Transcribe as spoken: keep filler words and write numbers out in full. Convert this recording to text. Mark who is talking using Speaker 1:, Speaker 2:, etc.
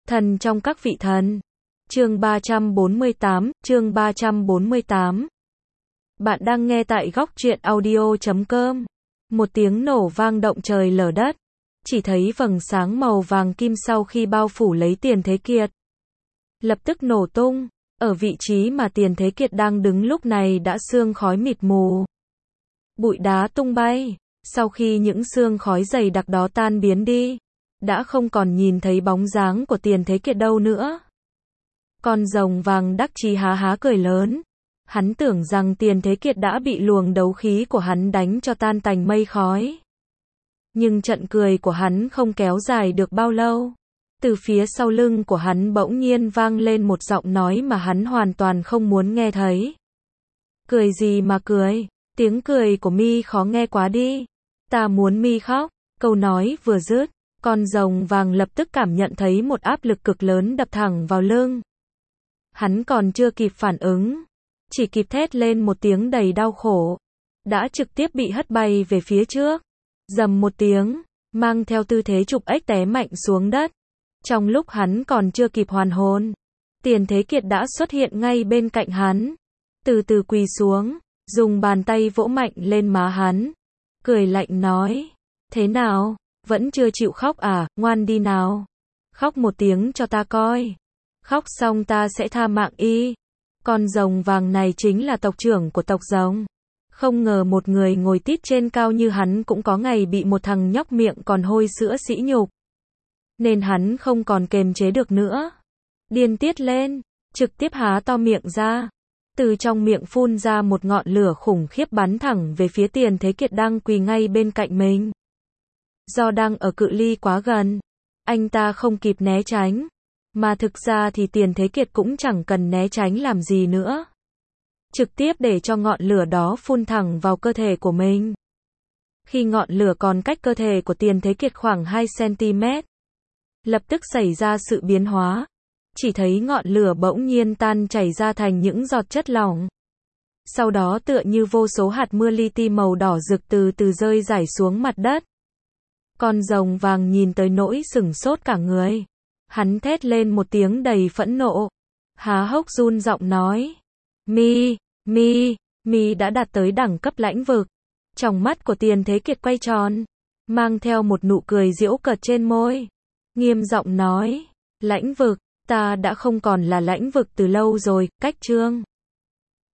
Speaker 1: Thần trong các vị thần. Chương ba trăm bốn mươi tám, chương ba trăm bốn mươi tám. Bạn đang nghe tại góc truyện audio chấm com. Một tiếng nổ vang động trời lở đất. Chỉ thấy vầng sáng màu vàng kim sau khi bao phủ lấy Tiền Thế Kiệt, lập tức nổ tung. Ở vị trí mà Tiền Thế Kiệt đang đứng lúc này đã sương khói mịt mù. Bụi đá tung bay. Sau khi những sương khói dày đặc đó tan biến đi, đã không còn nhìn thấy bóng dáng của Tiền Thế Kiệt đâu nữa. Con rồng vàng đắc chí há há cười lớn. Hắn tưởng rằng Tiền Thế Kiệt đã bị luồng đấu khí của hắn đánh cho tan tành mây khói. Nhưng trận cười của hắn không kéo dài được bao lâu. Từ phía sau lưng của hắn bỗng nhiên vang lên một giọng nói mà hắn hoàn toàn không muốn nghe thấy. Cười gì mà cười, tiếng cười của mi khó nghe quá đi. Ta muốn mi khóc. Câu nói vừa dứt, con rồng vàng lập tức cảm nhận thấy một áp lực cực lớn đập thẳng vào lưng. Hắn còn chưa kịp phản ứng, chỉ kịp thét lên một tiếng đầy đau khổ, đã trực tiếp bị hất bay về phía trước. Rầm một tiếng, mang theo tư thế chụp ếch té mạnh xuống đất. Trong lúc hắn còn chưa kịp hoàn hồn, Tiền Thế Kiệt đã xuất hiện ngay bên cạnh hắn. Từ từ quỳ xuống, dùng bàn tay vỗ mạnh lên má hắn, cười lạnh nói: thế nào, vẫn chưa chịu khóc à, ngoan đi nào. Khóc một tiếng cho ta coi. Khóc xong ta sẽ tha mạng y. Con rồng vàng này chính là tộc trưởng của tộc rồng. Không ngờ một người ngồi tít trên cao như hắn cũng có ngày bị một thằng nhóc miệng còn hôi sữa sỉ nhục. Nên hắn không còn kềm chế được nữa. Điên tiết lên, trực tiếp há to miệng ra. Từ trong miệng phun ra một ngọn lửa khủng khiếp bắn thẳng về phía Tiền Thế Kiệt đang quỳ ngay bên cạnh mình. Do đang ở cự ly quá gần, anh ta không kịp né tránh. Mà thực ra thì Tiền Thế Kiệt cũng chẳng cần né tránh làm gì nữa. Trực tiếp để cho ngọn lửa đó phun thẳng vào cơ thể của mình. Khi ngọn lửa còn cách cơ thể của Tiền Thế Kiệt khoảng hai xăng-ti-mét, lập tức xảy ra sự biến hóa. Chỉ thấy ngọn lửa bỗng nhiên tan chảy ra thành những giọt chất lỏng. Sau đó tựa như vô số hạt mưa li ti màu đỏ rực từ từ rơi rải xuống mặt đất. Con rồng vàng nhìn tới nỗi sửng sốt cả người. Hắn thét lên một tiếng đầy phẫn nộ. Há hốc run giọng nói: Mi, Mi, Mi đã đạt tới đẳng cấp lãnh vực. Trong mắt của Tiền Thế Kiệt quay tròn, mang theo một nụ cười giễu cợt trên môi. Nghiêm giọng nói: lãnh vực, ta đã không còn là lãnh vực từ lâu rồi, cách chương.